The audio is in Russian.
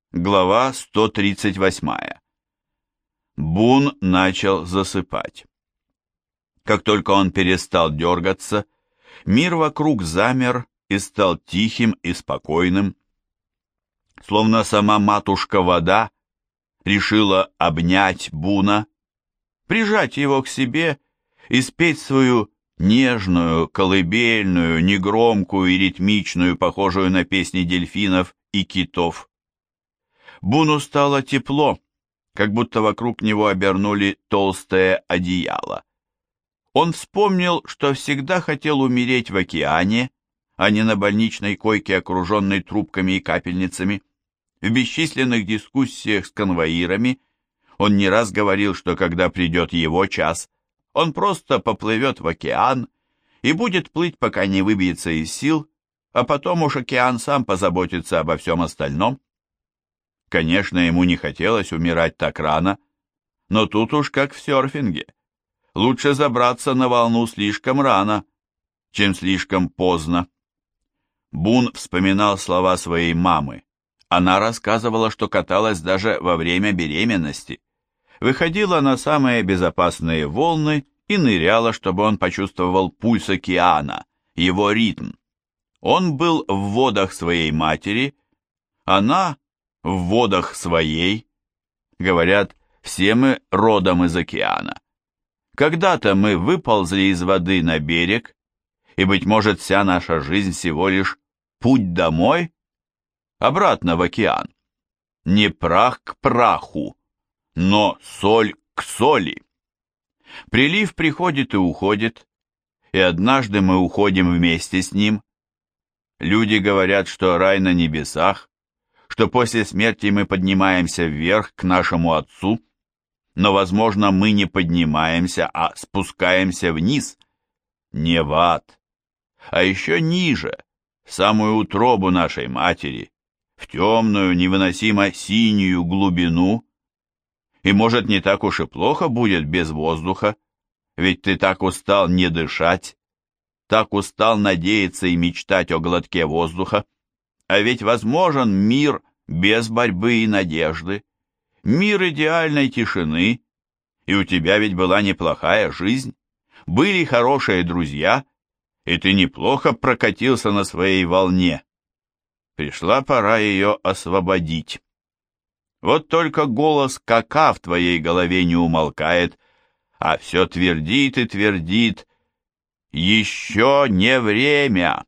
Глава 138. Бун начал засыпать. Как только он перестал дергаться, мир вокруг замер и стал тихим и спокойным, словно сама матушка-вода решила обнять Буна, прижать его к себе и спеть свою нежную, колыбельную, негромкую и ритмичную, похожую на песни дельфинов и китов. Буну стало тепло, как будто вокруг него обернули толстое одеяло. Он вспомнил, что всегда хотел умереть в океане, а не на больничной койке, окруженной трубками и капельницами. В бесчисленных дискуссиях с конвоирами он не раз говорил, что когда придет его час, он просто поплывет в океан и будет плыть, пока не выбьется из сил, а потом уж океан сам позаботится обо всем остальном. Конечно, ему не хотелось умирать так рано, но тут уж как в серфинге. Лучше забраться на волну слишком рано, чем слишком поздно. Бун вспоминал слова своей мамы. Она рассказывала, что каталась даже во время беременности. Выходила на самые безопасные волны и ныряла, чтобы он почувствовал пульс океана, его ритм. Он был в водах своей матери, она в водах своей. Говорят, все мы родом из океана. Когда-то мы выползли из воды на берег, и, быть может, вся наша жизнь всего лишь путь домой, обратно в океан. Не прах к праху, но соль к соли. Прилив приходит и уходит, и однажды мы уходим вместе с ним. Люди говорят, что рай на небесах, что после смерти мы поднимаемся вверх к нашему Отцу, но, возможно, мы не поднимаемся, а спускаемся вниз, не в ад, а еще ниже, в самую утробу нашей матери, в темную, невыносимо синюю глубину. И, может, не так уж и плохо будет без воздуха, ведь ты так устал не дышать, так устал надеяться и мечтать о глотке воздуха. А ведь возможен мир без борьбы и надежды, мир идеальной тишины, и у тебя ведь была неплохая жизнь, были хорошие друзья, и ты неплохо прокатился на своей волне. Пришла пора ее освободить. Вот только голос кака в твоей голове не умолкает, а все твердит и твердит: «Еще не время!»